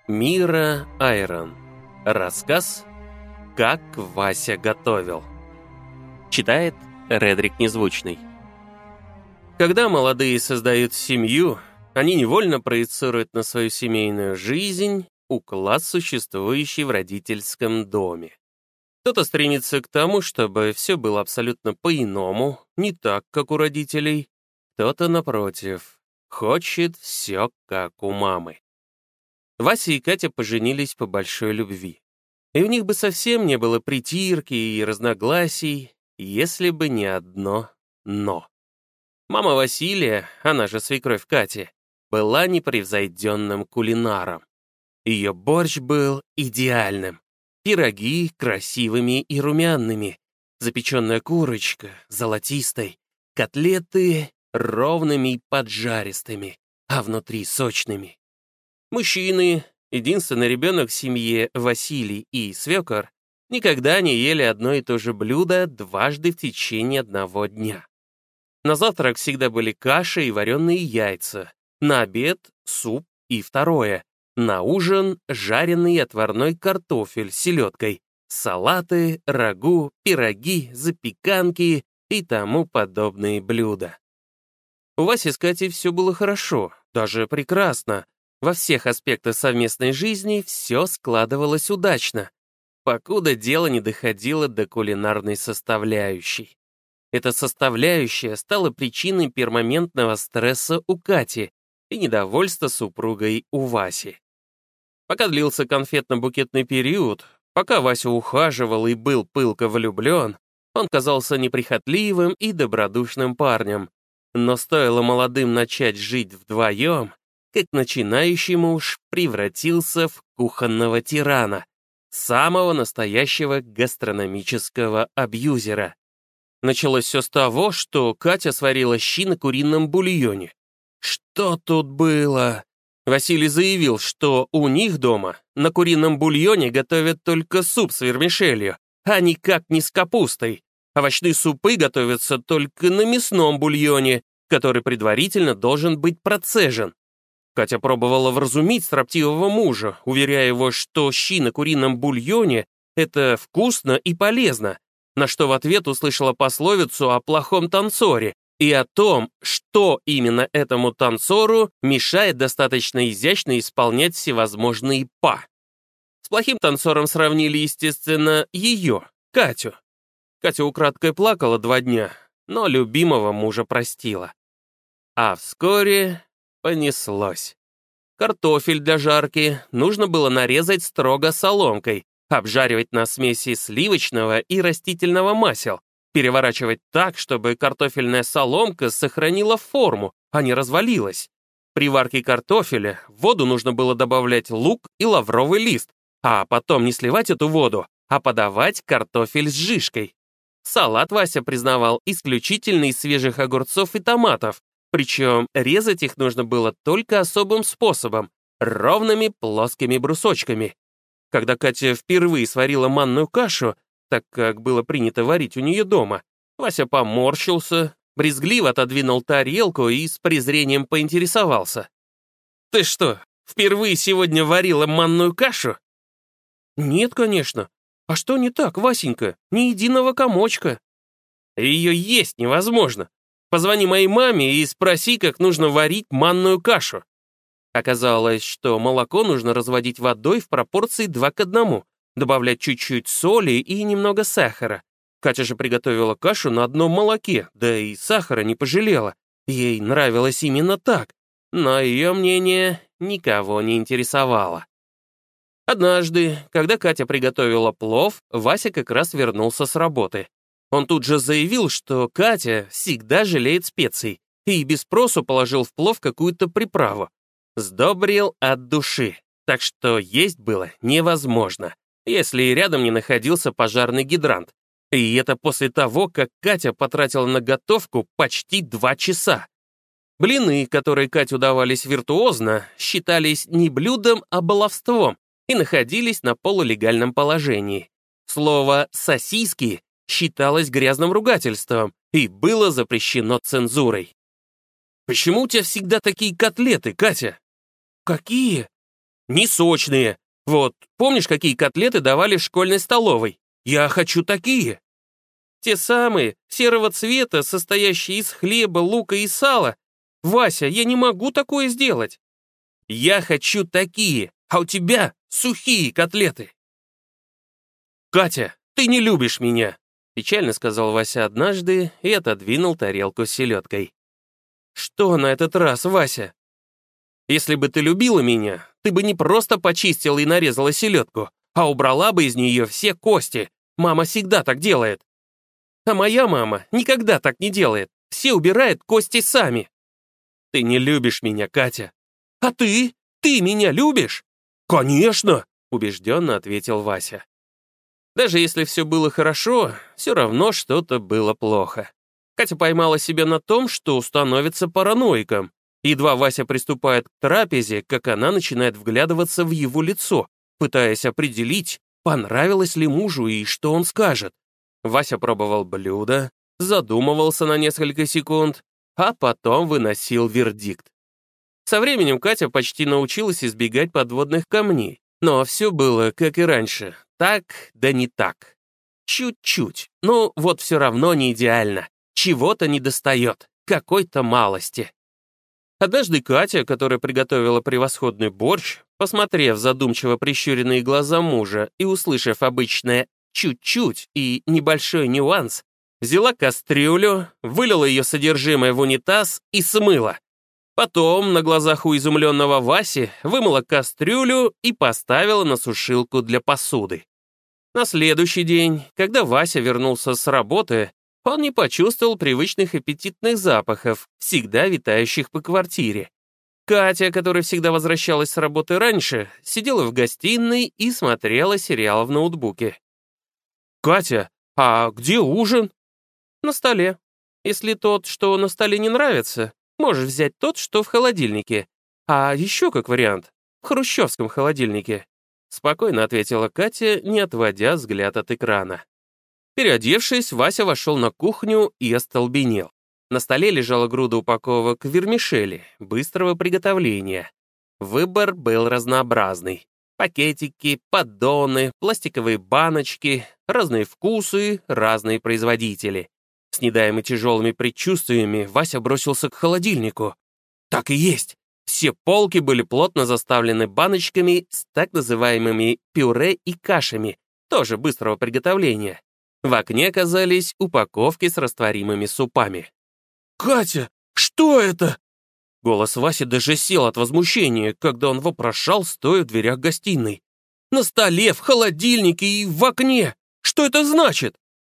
Мира Айрон. Рассказ «Как Вася готовил». Читает Редрик Незвучный. Когда молодые создают семью, они невольно проецируют на свою семейную жизнь уклад, существующий в родительском доме. Кто-то стремится к тому, чтобы все было абсолютно по-иному, не так, как у родителей. Кто-то, напротив, хочет все как у мамы. Вася и Катя поженились по большой любви. И у них бы совсем не было притирки и разногласий, если бы не одно «но». Мама Василия, она же свекровь Кати, была непревзойденным кулинаром. Ее борщ был идеальным. Пироги красивыми и румяными, запеченная курочка золотистой, котлеты ровными и поджаристыми, а внутри сочными. Мужчины, единственный ребенок в семье Василий и свекор, никогда не ели одно и то же блюдо дважды в течение одного дня. На завтрак всегда были каша и вареные яйца, на обед — суп и второе, на ужин — жареный отварной картофель с селедкой, салаты, рагу, пироги, запеканки и тому подобные блюда. У Васи с Катей все было хорошо, даже прекрасно. Во всех аспектах совместной жизни все складывалось удачно, покуда дело не доходило до кулинарной составляющей. Эта составляющая стала причиной перманентного стресса у Кати и недовольства супругой у Васи. Пока длился конфетно-букетный период, пока Вася ухаживал и был пылко влюблен, он казался неприхотливым и добродушным парнем. Но стоило молодым начать жить вдвоем, как начинающий муж превратился в кухонного тирана, самого настоящего гастрономического абьюзера. Началось все с того, что Катя сварила щи на курином бульоне. Что тут было? Василий заявил, что у них дома на курином бульоне готовят только суп с вермишелью, а никак не с капустой. Овощные супы готовятся только на мясном бульоне, который предварительно должен быть процежен. Катя пробовала вразумить строптивого мужа, уверяя его, что щи на курином бульоне — это вкусно и полезно, на что в ответ услышала пословицу о плохом танцоре и о том, что именно этому танцору мешает достаточно изящно исполнять всевозможные па. С плохим танцором сравнили, естественно, ее, Катю. Катя украдкой плакала 2 дня, но любимого мужа простила. А вскоре понеслось. Картофель для жарки нужно было нарезать строго соломкой, обжаривать на смеси сливочного и растительного масел, переворачивать так, чтобы картофельная соломка сохранила форму, а не развалилась. При варке картофеля в воду нужно было добавлять лук и лавровый лист, а потом не сливать эту воду, а подавать картофель с жижкой. Салат Вася признавал исключительно из свежих огурцов и томатов, причем резать их нужно было только особым способом — ровными плоскими брусочками. Когда Катя впервые сварила манную кашу, так как было принято варить у нее дома, Вася поморщился, брезгливо отодвинул тарелку и с презрением поинтересовался. «Ты что, впервые сегодня варила манную кашу?» «Нет, конечно. А что не так, Васенька? Ни единого комочка». «Ее есть невозможно. Позвони моей маме и спроси, как нужно варить манную кашу». Оказалось, что молоко нужно разводить водой в пропорции 2:1, добавлять чуть-чуть соли и немного сахара. Катя же приготовила кашу на одном молоке, да и сахара не пожалела. Ей нравилось именно так, но ее мнение никого не интересовало. Однажды, когда Катя приготовила плов, Вася как раз вернулся с работы. Он тут же заявил, что Катя всегда жалеет специй, и без спросу положил в плов какую-то приправу. Сдобрил от души, так что есть было невозможно, если рядом не находился пожарный гидрант. И это после того, как Катя потратила на готовку почти 2 часа. Блины, которые Кате удавались виртуозно, считались не блюдом, а баловством и находились на полулегальном положении. Слово «сосиски» считалось грязным ругательством и было запрещено цензурой. «Почему у тебя всегда такие котлеты, Катя?» «Какие?» не сочные. Вот, помнишь, какие котлеты давали в школьной столовой? Я хочу такие. Те самые, серого цвета, состоящие из хлеба, лука и сала. Вася, я не могу такое сделать. Я хочу такие, а у тебя сухие котлеты. Катя, ты не любишь меня, печально сказал Вася однажды и отодвинул тарелку с селедкой. Что на этот раз, Вася? Если бы ты любила меня, ты бы не просто почистила и нарезала селедку, а убрала бы из нее все кости. Мама всегда так делает. А моя мама никогда так не делает. Все убирают кости сами. Ты не любишь меня, Катя. А ты? Ты меня любишь? Конечно, убежденно ответил Вася. Даже если все было хорошо, все равно что-то было плохо. Катя поймала себя на том, что становится параноиком. Едва Вася приступает к трапезе, как она начинает вглядываться в его лицо, пытаясь определить, понравилось ли мужу и что он скажет. Вася пробовал блюдо, задумывался на несколько секунд, а потом выносил вердикт. Со временем Катя почти научилась избегать подводных камней, но все было, как и раньше, так да не так. Чуть-чуть, но вот все равно не идеально, чего-то недостает, какой-то малости. Однажды Катя, которая приготовила превосходный борщ, посмотрев задумчиво прищуренные глаза мужа и услышав обычное «чуть-чуть» и небольшой нюанс, взяла кастрюлю, вылила ее содержимое в унитаз и смыла. Потом, на глазах у изумленного Васи, вымыла кастрюлю и поставила на сушилку для посуды. На следующий день, когда Вася вернулся с работы, он не почувствовал привычных аппетитных запахов, всегда витающих по квартире. Катя, которая всегда возвращалась с работы раньше, сидела в гостиной и смотрела сериал в ноутбуке. «Катя, а где ужин?» «На столе. Если тот, что на столе, не нравится, можешь взять тот, что в холодильнике. А еще как вариант, в хрущевском холодильнике», спокойно ответила Катя, не отводя взгляд от экрана. Переодевшись, Вася вошел на кухню и остолбенел. На столе лежала груда упаковок вермишели, быстрого приготовления. Выбор был разнообразный. Пакетики, поддоны, пластиковые баночки, разные вкусы, разные производители. С недаемыми тяжелыми предчувствиями Вася бросился к холодильнику. Так и есть. Все полки были плотно заставлены баночками с так называемыми пюре и кашами, тоже быстрого приготовления. В окне оказались упаковки с растворимыми супами. «Катя, что это?» Голос Васи даже сел от возмущения, когда он вопрошал, стоя в дверях гостиной. «На столе, в холодильнике и в окне! Что это значит?»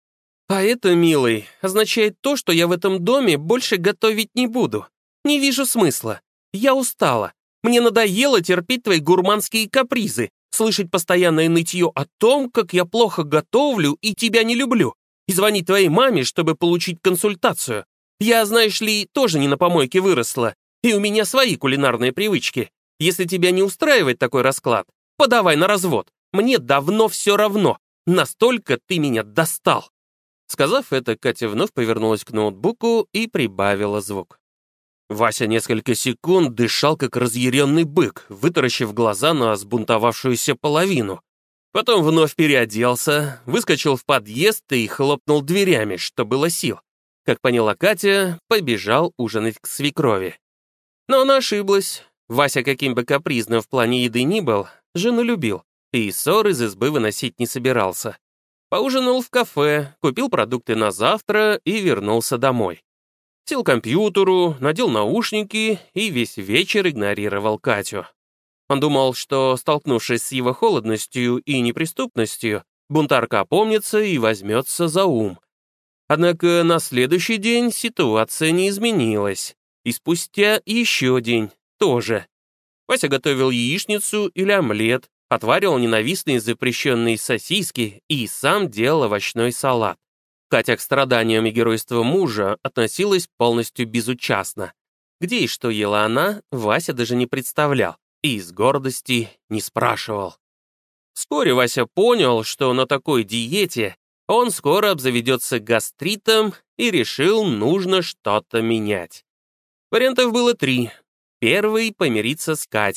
«А это, милый, означает то, что я в этом доме больше готовить не буду. Не вижу смысла. Я устала. Мне надоело терпеть твои гурманские капризы, слышать постоянное нытье о том, как я плохо готовлю и тебя не люблю, и звонить твоей маме, чтобы получить консультацию. Я, знаешь ли, тоже не на помойке выросла, и у меня свои кулинарные привычки. Если тебя не устраивает такой расклад, подавай на развод. Мне давно все равно. Настолько ты меня достал». Сказав это, Катя вновь повернулась к ноутбуку и прибавила звук. Вася несколько секунд дышал, как разъяренный бык, вытаращив глаза на сбунтовавшуюся половину. Потом вновь переоделся, выскочил в подъезд и хлопнул дверями, что было сил. Как поняла Катя, побежал ужинать к свекрови. Но она ошиблась. Вася, каким бы капризным в плане еды ни был, жену любил, и ссор из избы выносить не собирался. Поужинал в кафе, купил продукты на завтра и вернулся домой. Сел к компьютеру, надел наушники и весь вечер игнорировал Катю. Он думал, что, столкнувшись с его холодностью и неприступностью, бунтарка опомнится и возьмется за ум. Однако на следующий день ситуация не изменилась, и спустя еще день тоже. Вася готовил яичницу или омлет, отваривал ненавистные запрещенные сосиски и сам делал овощной салат. Катя к страданиям и геройству мужа относилась полностью безучастно. Где и что ела она, Вася даже не представлял и из гордости не спрашивал. Вскоре Вася понял, что на такой диете он скоро обзаведется гастритом и решил, нужно что-то менять. Вариантов было 3. Первый — помириться с Катей.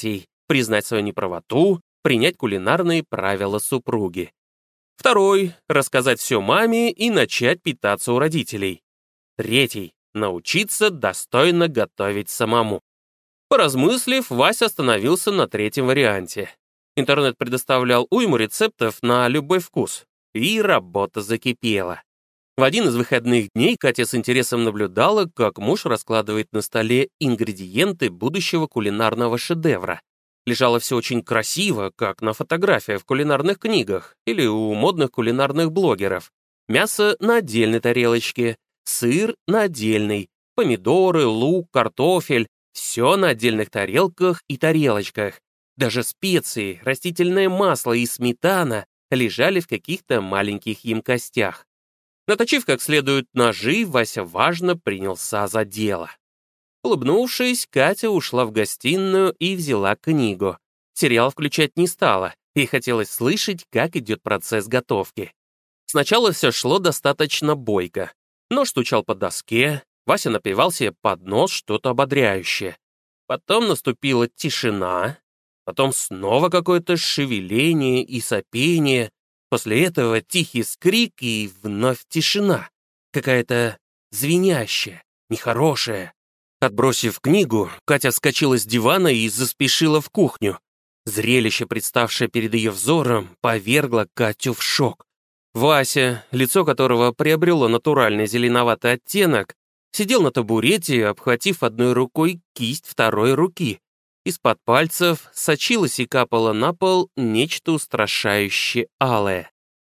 признать свою неправоту, принять кулинарные правила супруги. Второй — рассказать все маме и начать питаться у родителей. Третий — научиться достойно готовить самому. Поразмыслив, Вася остановился на третьем варианте. Интернет предоставлял уйму рецептов на любой вкус, и работа закипела. В один из выходных дней Катя с интересом наблюдала, как муж раскладывает на столе ингредиенты будущего кулинарного шедевра. Лежало все очень красиво, как на фотографиях в кулинарных книгах или у модных кулинарных блогеров. Мясо на отдельной тарелочке, сыр на отдельной, помидоры, лук, картофель — все на отдельных тарелках и тарелочках. Даже специи, растительное масло и сметана лежали в каких-то маленьких емкостях. Наточив как следует ножи, Вася важно принялся за дело. Улыбнувшись, Катя ушла в гостиную и взяла книгу. Сериал включать не стала, ей хотелось слышать, как идет процесс готовки. Сначала все шло достаточно бойко. Нож стучал по доске, Вася напевал себе под нос что-то ободряющее. Потом наступила тишина, потом снова какое-то шевеление и сопение. После этого тихий скрик и вновь тишина. Какая-то звенящая, нехорошая. Отбросив книгу, Катя вскочила с дивана и заспешила в кухню. Зрелище, представшее перед ее взором, повергло Катю в шок. Вася, лицо которого приобрело натуральный зеленоватый оттенок, сидел на табурете, обхватив одной рукой кисть второй руки. Из-под пальцев сочилось и капало на пол нечто устрашающе алое.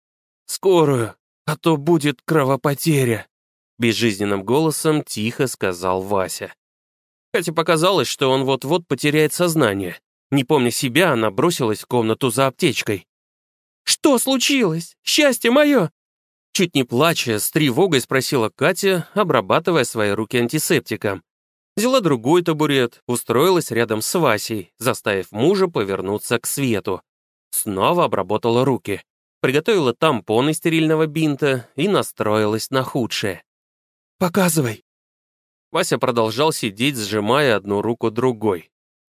«Скорую, а то будет кровопотеря», — безжизненным голосом тихо сказал Вася. Кате показалось, что он вот-вот потеряет сознание. Не помня себя, она бросилась в комнату за аптечкой. «Что случилось? Счастье мое!» Чуть не плача, с тревогой спросила Катя, обрабатывая свои руки антисептиком. Взяла другой табурет, устроилась рядом с Васей, заставив мужа повернуться к свету. Снова обработала руки, приготовила тампон из стерильного бинта и настроилась на худшее. «Показывай!» Вася продолжал сидеть, сжимая одну руку другой.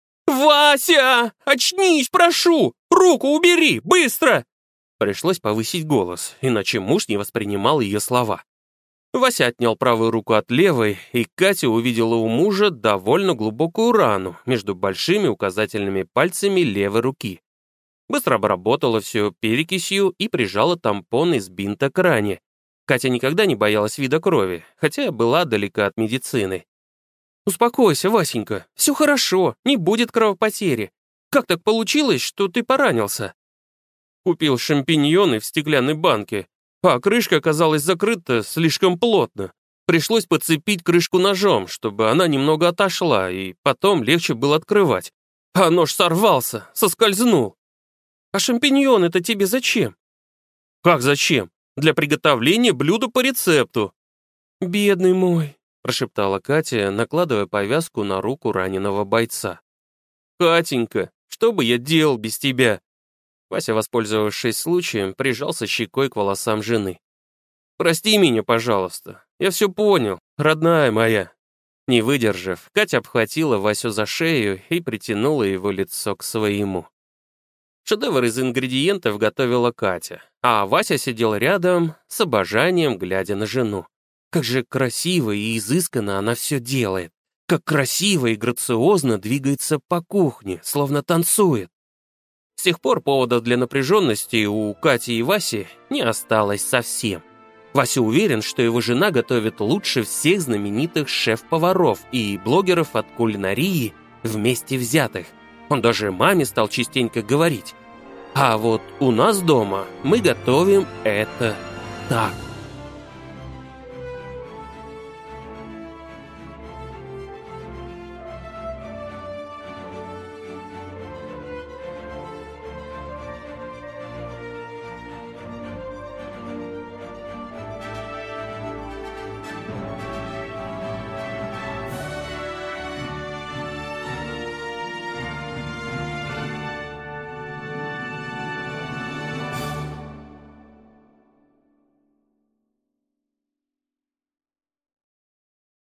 «Вася! Очнись, прошу! Руку убери, быстро!» Пришлось повысить голос, иначе муж не воспринимал ее слова. Вася отнял правую руку от левой, и Катя увидела у мужа довольно глубокую рану между большими указательными пальцами левой руки. Быстро обработала все перекисью и прижала тампон из бинта к ране. Катя никогда не боялась вида крови, хотя была далека от медицины. «Успокойся, Васенька, все хорошо, не будет кровопотери. Как так получилось, что ты поранился?» Купил шампиньоны в стеклянной банке, а крышка оказалась закрыта слишком плотно. Пришлось подцепить крышку ножом, чтобы она немного отошла, и потом легче было открывать. А нож сорвался, соскользнул. «А шампиньоны-то тебе зачем?» «Как зачем? Для приготовления блюда по рецепту». «Бедный мой», — прошептала Катя, накладывая повязку на руку раненого бойца. «Катенька, что бы я делал без тебя?» Вася, воспользовавшись случаем, прижался щекой к волосам жены. «Прости меня, пожалуйста. Я все понял, родная моя». Не выдержав, Катя обхватила Васю за шею и притянула его лицо к своему. Шедевр из ингредиентов готовила Катя, а Вася сидел рядом, с обожанием глядя на жену. Как же красиво и изысканно она все делает. Как красиво и грациозно двигается по кухне, словно танцует. С тех пор поводов для напряженности у Кати и Васи не осталось совсем. Вася уверен, что его жена готовит лучше всех знаменитых шеф-поваров и блогеров от кулинарии вместе взятых. Он даже маме стал частенько говорить: «А вот у нас дома мы готовим это так».